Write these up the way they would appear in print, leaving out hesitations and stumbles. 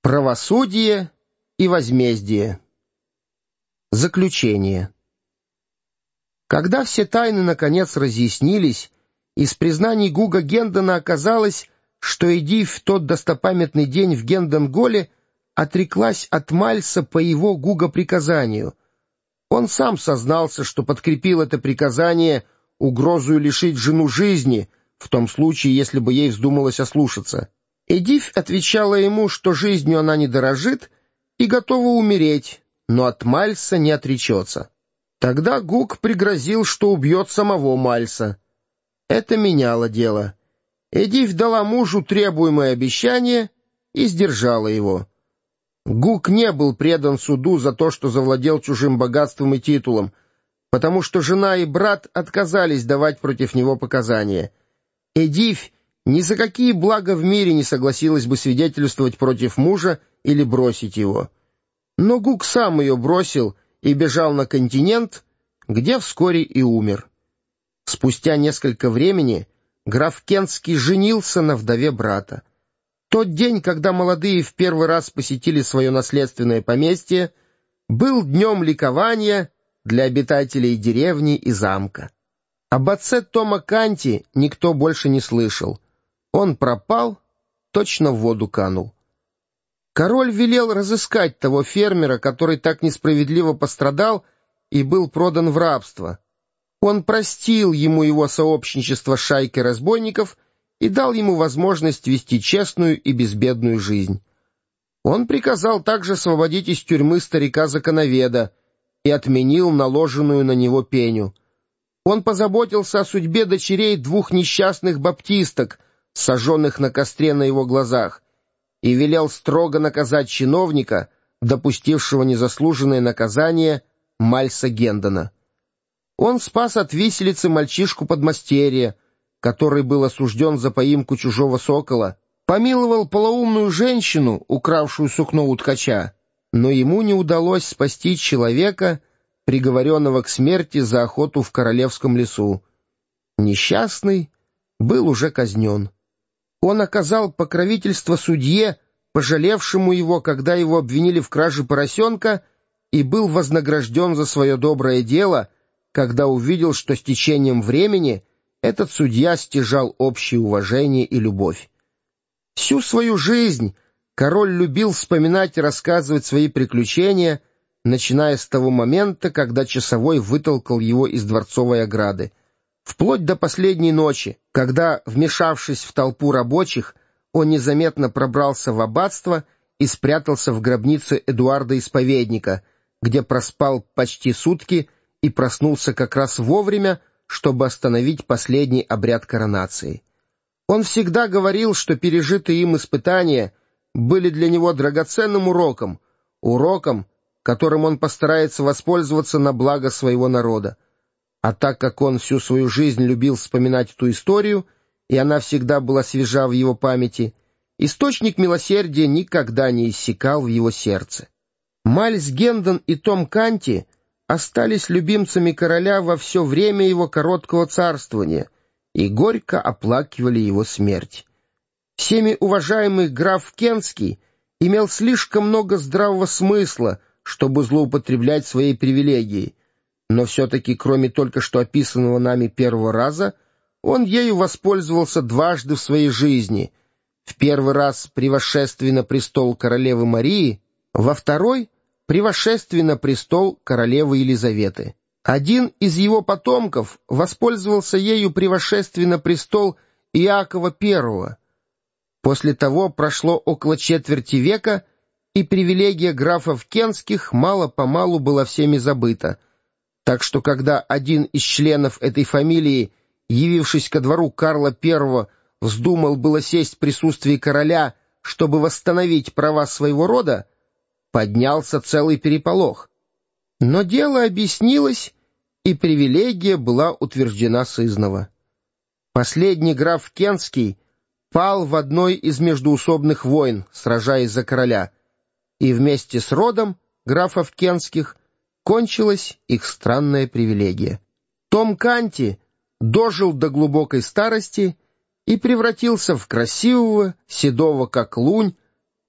Правосудие и возмездие. Заключение. Когда все тайны наконец разъяснились, из признаний Гуга Гендона оказалось, что Эдиф в тот достопамятный день в Гендонголе отреклась от Мальса по его Гуга приказанию. Он сам сознался, что подкрепил это приказание угрозою лишить жену жизни, в том случае, если бы ей вздумалось ослушаться. Эдиф отвечала ему, что жизнью она не дорожит и готова умереть, но от Мальса не отречется. Тогда Гуг пригрозил, что убьет самого Мальса. Это меняло дело. Эдиф дала мужу требуемое обещание и сдержала его. Гуг не был предан суду за то, что завладел чужим богатством и титулом, потому что жена и брат отказались давать против него показания. Эдиф ни за какие блага в мире не согласилась бы свидетельствовать против мужа или бросить его. Но Гуг сам ее бросил и бежал на континент, где вскоре и умер. Спустя несколько времени граф Кентский женился на вдове брата. Тот день, когда молодые в первый раз посетили свое наследственное поместье, был днем ликования для обитателей деревни и замка. Об отце Тома Канти никто больше не слышал. Он пропал, точно в воду канул. Король велел разыскать того фермера, который так несправедливо пострадал и был продан в рабство. Он простил ему его сообщничество с шайкой разбойников и дал ему возможность вести честную и безбедную жизнь. Он приказал также освободить из тюрьмы старика-законоведа и отменил наложенную на него пеню. Он позаботился о судьбе дочерей двух несчастных баптисток, сожженных на костре на его глазах, и велел строго наказать чиновника, допустившего незаслуженное наказание Мальса Гендона. Он спас от виселицы мальчишку-подмастерья, который был осужден за поимку чужого сокола, помиловал полоумную женщину, укравшую сукно у ткача, но ему не удалось спасти человека, приговоренного к смерти за охоту в королевском лесу. Несчастный был уже казнен. Он оказал покровительство судье, пожалевшему его, когда его обвинили в краже поросенка, и был вознагражден за свое доброе дело, когда увидел, что с течением времени этот судья стяжал общее уважение и любовь. Всю свою жизнь король любил вспоминать и рассказывать свои приключения, начиная с того момента, когда часовой вытолкал его из дворцовой ограды, вплоть до последней ночи, когда, вмешавшись в толпу рабочих, он незаметно пробрался в аббатство и спрятался в гробнице Эдуарда Исповедника, где проспал почти сутки и проснулся как раз вовремя, чтобы остановить последний обряд коронации. Он всегда говорил, что пережитые им испытания были для него драгоценным уроком, которым он постарается воспользоваться на благо своего народа. А так как он всю свою жизнь любил вспоминать эту историю, и она всегда была свежа в его памяти, источник милосердия никогда не иссякал в его сердце. Мальс Гендон и Том Канти остались любимцами короля во все время его короткого царствования и горько оплакивали его смерть. Всеми уважаемый граф Кентский имел слишком много здравого смысла, чтобы злоупотреблять своей привилегией, но все-таки, кроме только что описанного нами первого раза, он ею воспользовался дважды в своей жизни. В первый раз при восшествии на престол королевы Марии, во второй — при восшествии на престол королевы Елизаветы. Один из его потомков воспользовался ею при восшествии на престол Иакова I. После того прошло около четверти века, и привилегия графов Кентских мало-помалу была всеми забыта. Так что когда один из членов этой фамилии, явившись ко двору Карла I, вздумал было сесть в присутствии короля, чтобы восстановить права своего рода, поднялся целый переполох. Но дело объяснилось, и привилегия была утверждена сызнова. Последний граф Кентский пал в одной из междоусобных войн, сражаясь за короля, и вместе с родом графов Кентских кончилась их странная привилегия. Том Канти дожил до глубокой старости и превратился в красивого, седого как лунь,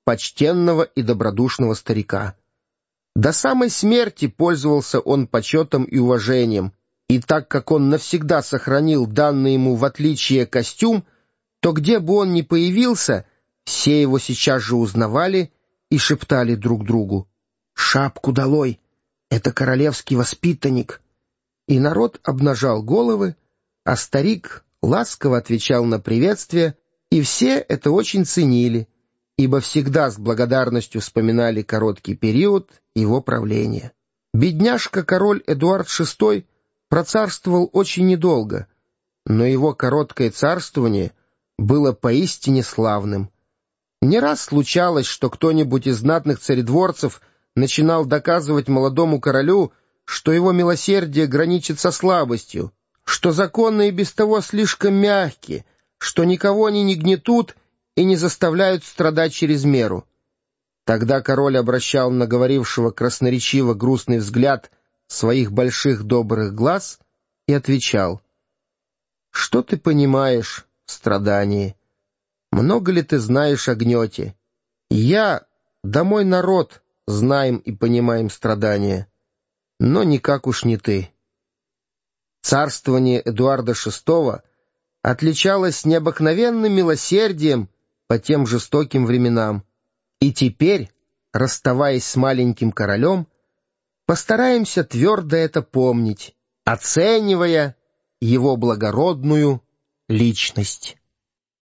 почтенного и добродушного старика. До самой смерти пользовался он почетом и уважением, и так как он навсегда сохранил данный ему в отличие костюм, то где бы он ни появился, все его сейчас же узнавали и шептали друг другу: «Шапку долой! Это королевский воспитанник!» И народ обнажал головы, а старик ласково отвечал на приветствие, и все это очень ценили, ибо всегда с благодарностью вспоминали короткий период его правления. Бедняжка-король Эдуард VI процарствовал очень недолго, но его короткое царствование было поистине славным. Не раз случалось, что кто-нибудь из знатных царедворцев начинал доказывать молодому королю, что его милосердие граничит со слабостью, что законы и без того слишком мягкие, что никого они не гнетут и не заставляют страдать через меру. Тогда король обращал на говорившего красноречиво грустный взгляд своих больших добрых глаз и отвечал: «Что ты понимаешь в страдании? Много ли ты знаешь о гнете? Я, да мой народ, знаем и понимаем страдания, но никак уж не ты». Царствование Эдуарда VI отличалось необыкновенным милосердием по тем жестоким временам. И теперь, расставаясь с маленьким королем, постараемся твердо это помнить, оценивая его благородную личность.